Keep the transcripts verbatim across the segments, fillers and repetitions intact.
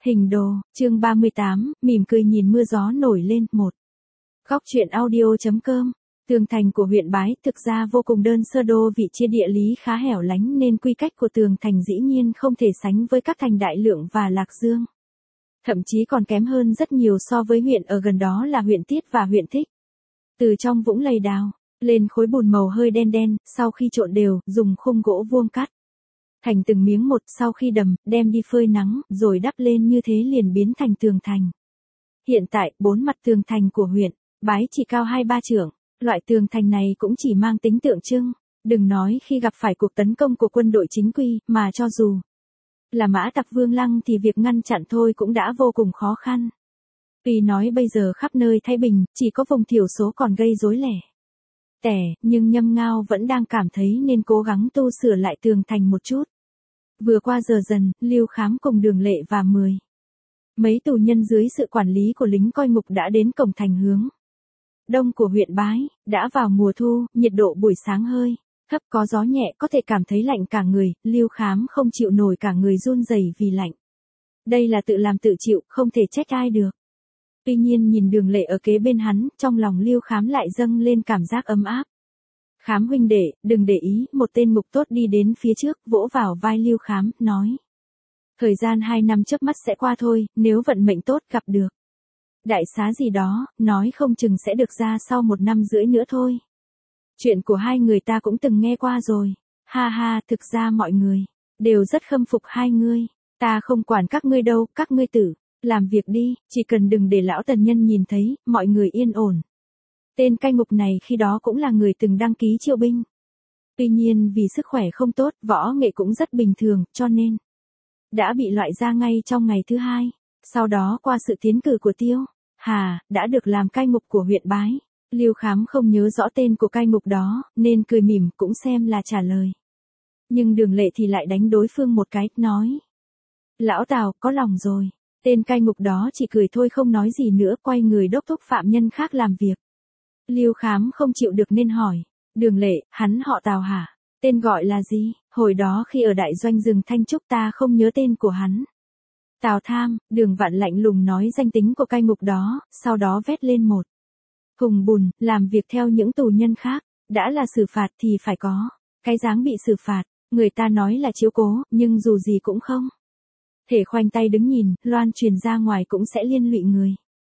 Hình đồ, chương ba mươi tám, mỉm cười nhìn mưa gió nổi lên, một. Góc truyện audio.com. Tường thành của huyện Bái thực ra vô cùng đơn sơ, đô vị chia địa lý khá hẻo lánh nên quy cách của tường thành dĩ nhiên không thể sánh với các thành Đại Lượng và Lạc Dương. Thậm chí còn kém hơn rất nhiều so với huyện ở gần đó là huyện Tiết và huyện Thích. Từ trong vũng lầy đào, lên khối bùn màu hơi đen đen, sau khi trộn đều, dùng khung gỗ vuông cắt thành từng miếng một, sau khi đầm, đem đi phơi nắng, rồi đắp lên, như thế liền biến thành tường thành. Hiện tại, bốn mặt tường thành của huyện Bái chỉ cao hai ba trượng, loại tường thành này cũng chỉ mang tính tượng trưng, đừng nói khi gặp phải cuộc tấn công của quân đội chính quy, mà cho dù là mã tặc Vương Lăng thì việc ngăn chặn thôi cũng đã vô cùng khó khăn. Tuy nói bây giờ khắp nơi thái bình, chỉ có vùng thiểu số còn gây rối lẻ tẻ, nhưng Nhâm Ngao vẫn đang cảm thấy nên cố gắng tu sửa lại tường thành một chút. Vừa qua giờ dần, Lưu Khám cùng Đường Lệ và mười mấy tù nhân dưới sự quản lý của lính coi ngục đã đến cổng thành hướng đông của huyện Bái. Đã vào mùa thu, nhiệt độ buổi sáng hơi thấp, có gió nhẹ, có thể cảm thấy lạnh cả người. Lưu Khám không chịu nổi, cả người run rẩy vì lạnh. Đây là tự làm tự chịu, không thể trách ai được. Tuy nhiên nhìn Đường Lệ ở kế bên hắn, trong lòng Lưu Khám lại dâng lên cảm giác ấm áp. Khám huynh đệ, đừng để ý. Một tên ngục tốt đi đến phía trước, vỗ vào vai Lưu Khám, nói: thời gian hai năm chớp mắt sẽ qua thôi, nếu vận mệnh tốt gặp được đại xá gì đó, nói không chừng sẽ được ra sau một năm rưỡi nữa thôi. Chuyện của hai người ta cũng từng nghe qua rồi. Ha ha, thực ra mọi người đều rất khâm phục hai ngươi. Ta không quản các ngươi đâu, các ngươi tự làm việc đi, chỉ cần đừng để lão tần nhân nhìn thấy, mọi người yên ổn. Tên cai ngục này khi đó cũng là người từng đăng ký triệu binh. Tuy nhiên vì sức khỏe không tốt, võ nghệ cũng rất bình thường, cho nên đã bị loại ra ngay trong ngày thứ hai. Sau đó qua sự tiến cử của Tiêu Hà, đã được làm cai ngục của huyện Bái. Lưu Khám không nhớ rõ tên của cai ngục đó, nên cười mỉm cũng xem là trả lời. Nhưng Đường Lệ thì lại đánh đối phương một cái, nói: lão Tào, có lòng rồi. Tên cai ngục đó chỉ cười thôi không nói gì nữa, quay người đốc thúc phạm nhân khác làm việc. Lưu Khám không chịu được nên hỏi: Đường Lệ, hắn họ Tào hả? Tên gọi là gì? Hồi đó khi ở đại doanh rừng Thanh Trúc ta không nhớ tên của hắn. Tào Tham. Đường Vạn lạnh lùng nói danh tính của cai ngục đó, sau đó vét lên một thùng bùn, làm việc theo những tù nhân khác. Đã là xử phạt thì phải có cái dáng bị xử phạt. Người ta nói là chiếu cố, nhưng dù gì cũng không thể khoanh tay đứng nhìn, loan truyền ra ngoài cũng sẽ liên lụy người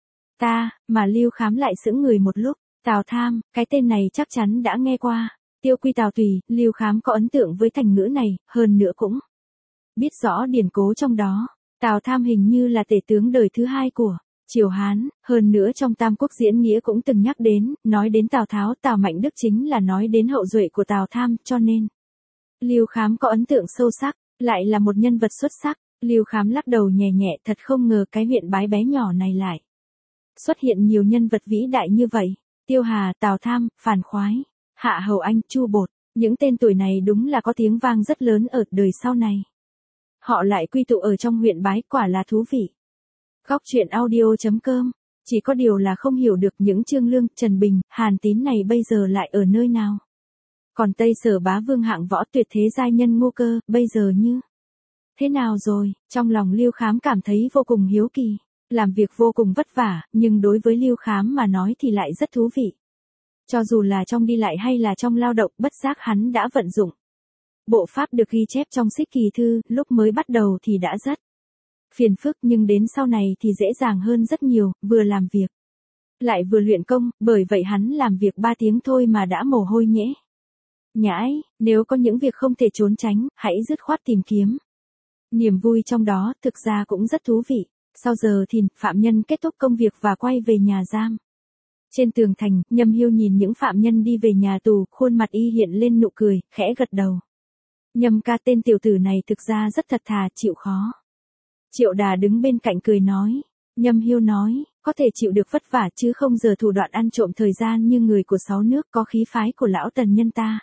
ta. Mà Lưu Khám lại sững người một lúc. Tào Tham, cái tên này chắc chắn đã nghe qua. Tiêu Quy Tào Tùy. Lưu Khám có ấn tượng với thành ngữ này, hơn nữa cũng biết rõ điển cố trong đó. Tào Tham hình như là tể tướng đời thứ hai của triều Hán, hơn nữa trong Tam Quốc diễn nghĩa cũng từng nhắc đến, nói đến Tào Tháo, Tào Mạnh Đức chính là nói đến hậu duệ của Tào Tham, cho nên Lưu Khám có ấn tượng sâu sắc, lại là một nhân vật xuất sắc. Lưu Khám lắc đầu nhẹ nhẹ, thật không ngờ cái huyện Bái bé nhỏ này lại xuất hiện nhiều nhân vật vĩ đại như vậy. Tiêu Hà, Tào Tham, Phàn Khoái, Hạ Hầu Anh, Chu Bột, những tên tuổi này đúng là có tiếng vang rất lớn ở đời sau này. Họ lại quy tụ ở trong huyện Bái, quả là thú vị. Góc truyện audio.com. Chỉ có điều là không hiểu được những Trương Lương, Trần Bình, Hàn Tín này bây giờ lại ở nơi nào. Còn Tây Sở Bá Vương hạng võ tuyệt thế giai nhân Ngô Cơ, bây giờ như thế nào rồi? Trong lòng Lưu Khám cảm thấy vô cùng hiếu kỳ. Làm việc vô cùng vất vả, nhưng đối với Lưu Khám mà nói thì lại rất thú vị. Cho dù là trong đi lại hay là trong lao động, bất giác hắn đã vận dụng bộ pháp được ghi chép trong Xích Kỳ Thư. Lúc mới bắt đầu thì đã rất phiền phức, nhưng đến sau này thì dễ dàng hơn rất nhiều, vừa làm việc lại vừa luyện công, bởi vậy hắn làm việc ba tiếng thôi mà đã mồ hôi nhễ nhãi. Nếu có những việc không thể trốn tránh, hãy dứt khoát tìm kiếm niềm vui trong đó, thực ra cũng rất thú vị. Sau giờ thìn, phạm nhân kết thúc công việc và quay về nhà giam. Trên tường thành, Nhâm Hiêu nhìn những phạm nhân đi về nhà tù, khuôn mặt y hiện lên nụ cười, khẽ gật đầu. Nhâm ca, tên tiểu tử này thực ra rất thật thà, chịu khó. Triệu Đà đứng bên cạnh cười nói. Nhâm Hiêu nói, có thể chịu được vất vả chứ không giờ thủ đoạn ăn trộm thời gian như người của sáu nước, có khí phái của lão tần nhân ta.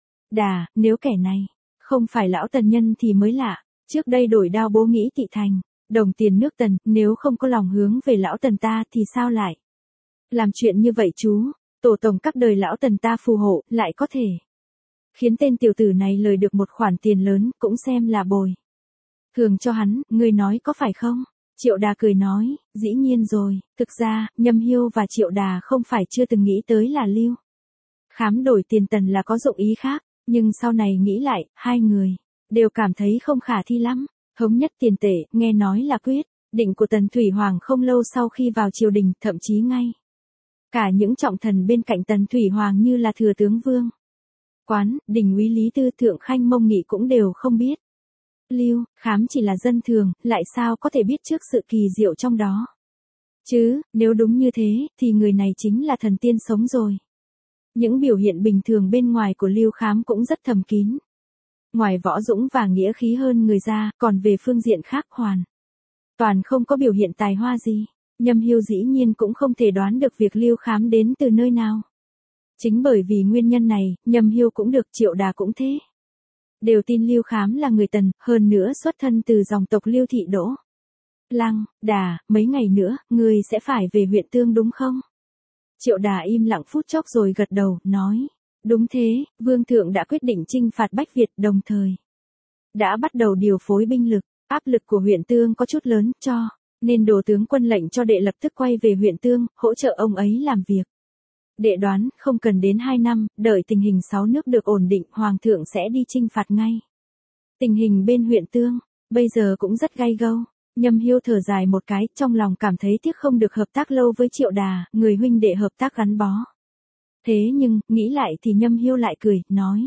Đà, nếu kẻ này không phải lão tần nhân thì mới lạ. Trước đây đổi đao bố nghĩ tị thành đồng tiền nước Tần, nếu không có lòng hướng về lão Tần ta thì sao lại làm chuyện như vậy chú? Tổ tổng các đời lão Tần ta phù hộ, lại có thể khiến tên tiểu tử này lời được một khoản tiền lớn, cũng xem là bồi thường cho hắn, ngươi nói có phải không? Triệu Đà cười nói, dĩ nhiên rồi, thực ra, Nhâm Hiêu và Triệu Đà không phải chưa từng nghĩ tới là Lưu Khám đổi tiền Tần là có dụng ý khác, nhưng sau này nghĩ lại, hai người đều cảm thấy không khả thi lắm. Thống nhất tiền tệ, nghe nói là quyết định của Tần Thủy Hoàng không lâu sau khi vào triều đình, thậm chí ngay cả những trọng thần bên cạnh Tần Thủy Hoàng như là thừa tướng Vương Quán, Đình úy Lý Tư, Thượng Khanh Mông Nghị cũng đều không biết. Lưu Khám chỉ là dân thường, lại sao có thể biết trước sự kỳ diệu trong đó. Chứ, nếu đúng như thế, thì người này chính là thần tiên sống rồi. Những biểu hiện bình thường bên ngoài của Lưu Khám cũng rất thầm kín. Ngoài võ dũng và nghĩa khí hơn người ra, còn về phương diện khác hoàn toàn không có biểu hiện tài hoa gì. Nhâm Hiêu dĩ nhiên cũng không thể đoán được việc Lưu Khám đến từ nơi nào. Chính bởi vì nguyên nhân này, Nhâm Hiêu cũng được, Triệu Đà cũng thế. Đều tin Lưu Khám là người Tần, hơn nữa xuất thân từ dòng tộc Lưu Thị Đỗ. Lăng, Đà, mấy ngày nữa, ngươi sẽ phải về huyện Tương đúng không? Triệu Đà im lặng phút chốc rồi gật đầu, nói. Đúng thế, Vương Thượng đã quyết định chinh phạt Bách Việt, đồng thời đã bắt đầu điều phối binh lực. Áp lực của huyện Tương có chút lớn, cho nên Đồ tướng quân lệnh cho đệ lập tức quay về huyện Tương, hỗ trợ ông ấy làm việc. Đệ đoán, không cần đến hai năm, đợi tình hình sáu nước được ổn định, Hoàng thượng sẽ đi chinh phạt ngay. Tình hình bên huyện Tương, bây giờ cũng rất gay gâu. Nhâm Hiêu thở dài một cái, trong lòng cảm thấy tiếc không được hợp tác lâu với Triệu Đà, người huynh đệ hợp tác gắn bó. Thế nhưng, nghĩ lại thì Nhâm Hiêu lại cười, nói.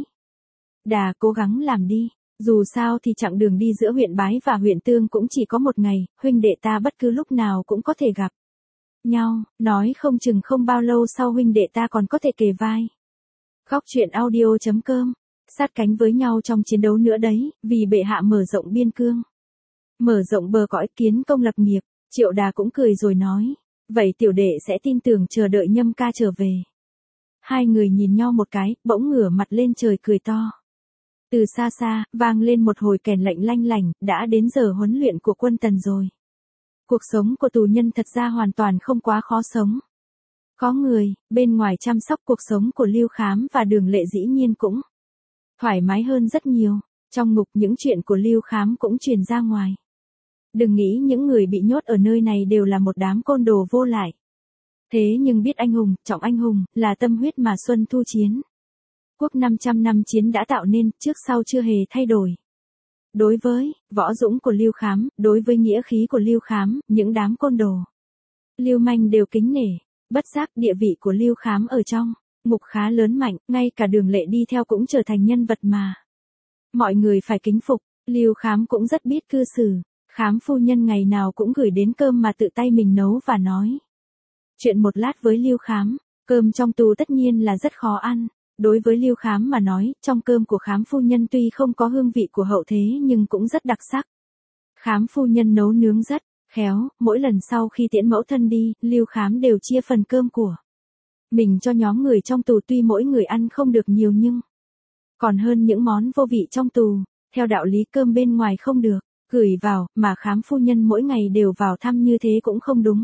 Đà cố gắng làm đi. Dù sao thì chặng đường đi giữa huyện Bái và huyện Tương cũng chỉ có một ngày, huynh đệ ta bất cứ lúc nào cũng có thể gặp nhau, nói không chừng không bao lâu sau huynh đệ ta còn có thể kề vai. Góc truyện audio chấm com, sát cánh với nhau trong chiến đấu nữa đấy, vì bệ hạ mở rộng biên cương. Mở rộng bờ cõi, kiến công lập nghiệp. Triệu Đà cũng cười rồi nói, vậy tiểu đệ sẽ tin tưởng chờ đợi Nhâm ca trở về. Hai người nhìn nhau một cái, bỗng ngửa mặt lên trời cười to. Từ xa xa, vang lên một hồi kèn lệnh lanh lành, đã đến giờ huấn luyện của quân Tần rồi. Cuộc sống của tù nhân thật ra hoàn toàn không quá khó sống. Có người, bên ngoài chăm sóc cuộc sống của Lưu Khám và Đường Lệ dĩ nhiên cũng thoải mái hơn rất nhiều. Trong ngục những chuyện của Lưu Khám cũng truyền ra ngoài. Đừng nghĩ những người bị nhốt ở nơi này đều là một đám côn đồ vô lại. Thế nhưng biết anh hùng, trọng anh hùng, là tâm huyết mà Xuân Thu chiến. Quốc năm trăm năm chiến đã tạo nên, trước sau chưa hề thay đổi. Đối với võ dũng của Lưu Khám, đối với nghĩa khí của Lưu Khám, những đám côn đồ Lưu manh đều kính nể. Bất giác địa vị của Lưu Khám ở trong ngục khá lớn mạnh, ngay cả Đường Lệ đi theo cũng trở thành nhân vật mà mọi người phải kính phục. Lưu Khám cũng rất biết cư xử. Khám phu nhân ngày nào cũng gửi đến cơm mà tự tay mình nấu và nói chuyện một lát với Lưu Khám. Cơm trong tù tất nhiên là rất khó ăn. Đối với Lưu Khám mà nói, trong cơm của Khám phu nhân tuy không có hương vị của hậu thế nhưng cũng rất đặc sắc. Khám phu nhân nấu nướng rất khéo, mỗi lần sau khi tiễn mẫu thân đi, Lưu Khám đều chia phần cơm của mình cho nhóm người trong tù, tuy mỗi người ăn không được nhiều nhưng còn hơn những món vô vị trong tù. Theo đạo lý cơm bên ngoài không được gửi vào, mà Khám phu nhân mỗi ngày đều vào thăm như thế cũng không đúng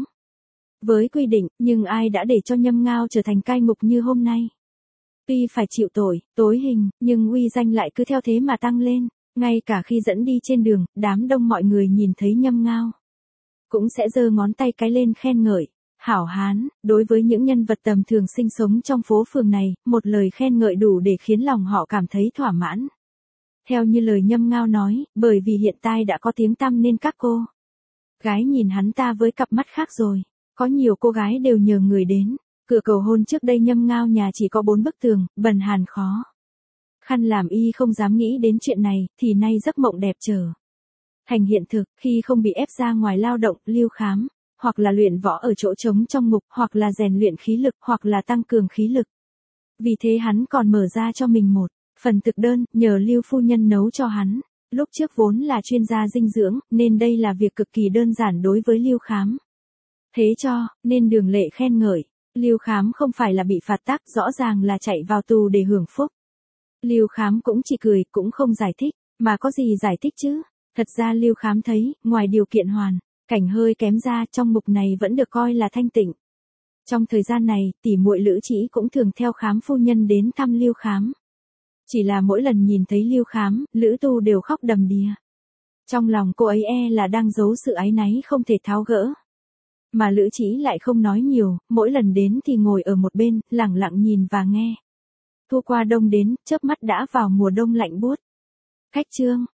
với quy định, nhưng ai đã để cho Nhâm Ngao trở thành cai ngục như hôm nay. Tuy phải chịu tội, tối hình, nhưng uy danh lại cứ theo thế mà tăng lên. Ngay cả khi dẫn đi trên đường, đám đông mọi người nhìn thấy Nhâm Ngao cũng sẽ giơ ngón tay cái lên khen ngợi. Hảo hán, đối với những nhân vật tầm thường sinh sống trong phố phường này, một lời khen ngợi đủ để khiến lòng họ cảm thấy thỏa mãn. Theo như lời Nhâm Ngao nói, bởi vì hiện tại đã có tiếng tăm nên các cô gái nhìn hắn ta với cặp mắt khác rồi. Có nhiều cô gái đều nhờ người đến cửa cầu hôn. Trước đây Nhâm Ngao nhà chỉ có bốn bức tường, bần hàn khó khăn làm y không dám nghĩ đến chuyện này, thì nay giấc mộng đẹp trở thành hiện thực. Khi không bị ép ra ngoài lao động, Lưu Khám hoặc là luyện võ ở chỗ trống trong ngục, hoặc là rèn luyện khí lực, hoặc là tăng cường khí lực. Vì thế hắn còn mở ra cho mình một phần thực đơn, nhờ Lưu phu nhân nấu cho hắn. Lúc trước vốn là chuyên gia dinh dưỡng, nên đây là việc cực kỳ đơn giản đối với Lưu Khám. Thế cho nên Đường Lệ khen ngợi, Lưu Khám không phải là bị phạt tác, rõ ràng là chạy vào tù để hưởng phúc. Lưu Khám cũng chỉ cười, cũng không giải thích, mà có gì giải thích chứ? Thật ra Lưu Khám thấy, ngoài điều kiện hoàn cảnh hơi kém ra, trong mục này vẫn được coi là thanh tịnh. Trong thời gian này, tỷ muội Lữ Trĩ cũng thường theo Khám phu nhân đến thăm Lưu Khám. Chỉ là mỗi lần nhìn thấy Lưu Khám, Lữ Tu đều khóc đầm đìa. Trong lòng cô ấy e là đang giấu sự áy náy không thể tháo gỡ. Mà Lữ Chỉ lại không nói nhiều, mỗi lần đến thì ngồi ở một bên, lặng lặng nhìn và nghe. Thu qua đông đến, chớp mắt đã vào mùa đông lạnh buốt. Khách trương,